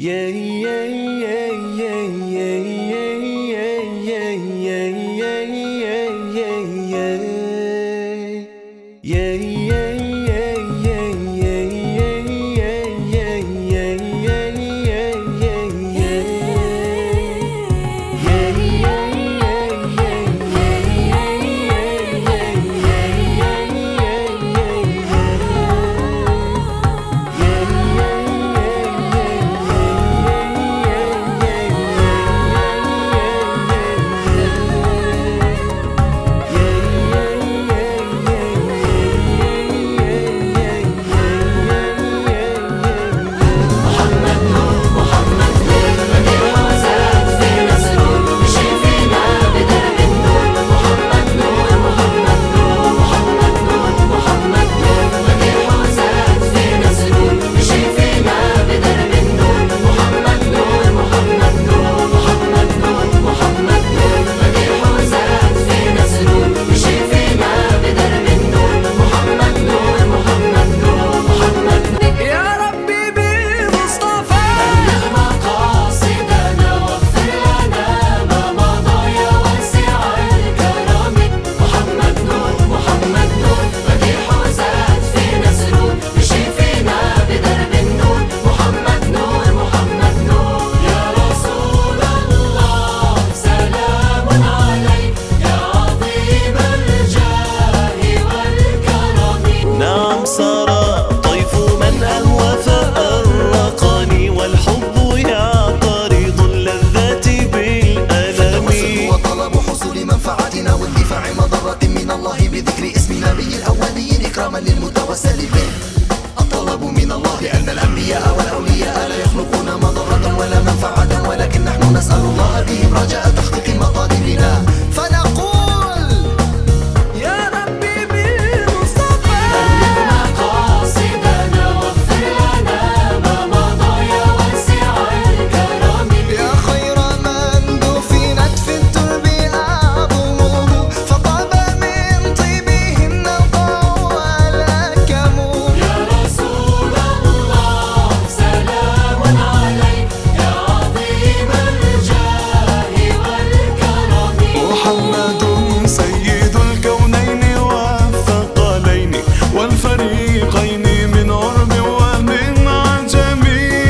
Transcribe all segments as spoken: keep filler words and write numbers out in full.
Yeah, yeah, yeah, yeah, yeah, yeah, yeah, yeah, yeah, yeah, yeah, yeah, yeah, yeah. بذكر اسم نبي الأولين إكراما للمتوسل به. الطلب من الله لأن الأنبياء والأولياء لا يخلقون مضرة ولا منفعة، ولكن نحن نسأل الله بهم رجاء تحقيق مطالبنا، فنقول يا ربي بالمصطفى بلغنا قاصدنا واغفر لنا ما مضى يا واسع الكرم. يا خير من دفنت في الترب أعظمه، فطاب من طيبهن القوى والأكم. يا رسول الله سلام عليك يا عظيم الجاه والكرم. محمد سيد الكونين والثقلين والفريقين من عرب ومن عجم.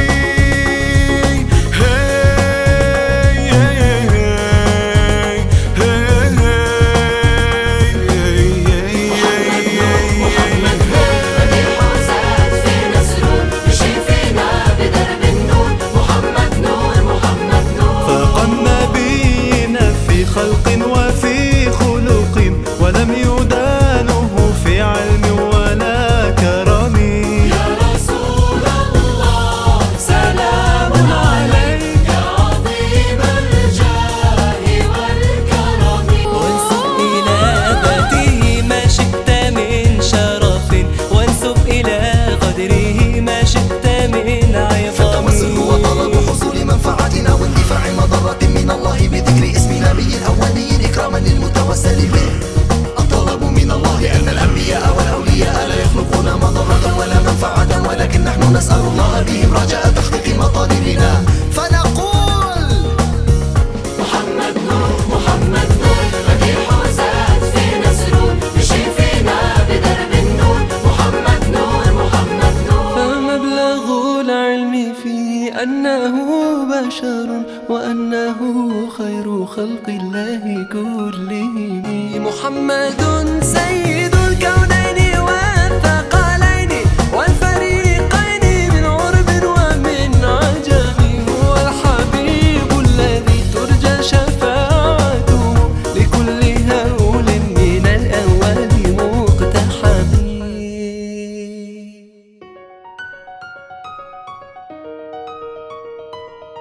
فاق النبيين في خلق وفي خلق، ولم يدانه في علم ولا كرم. يا رسول الله سلام عليك يا عظيم الجاه والكرم. وانسب إلى ذاته ما شئت من شرف، وانسب إلى قدره ما شئت من عظم. فالتوسل هو طلب حصول منفعتنا واندفاع مضرة من الله بذكر اسم نبي الأولين إكراما للمتوسل به. الطلب من الله لأن الأنبياء والأولياء لا يخلقون مضرة ولا منفعة، ولكن نحن نسأل الله بهم رجاء تحقيق مطالبنا، فنقول محمد نور محمد نور مديح وزاد فينا سرور، يشير فينا بدرب النور. محمد نور محمد نور. فمبلغ العلم فيه أنه بشر وأنه خير خلق الله كلهم. محمد سيد الكونين والثقلين والفريقين من عرب ومن عجم. هو الحبيب الذي ترجى شفاعته لكل هول من الأهوال مقتحم.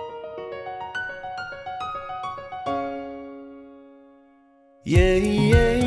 Yeah, yeah.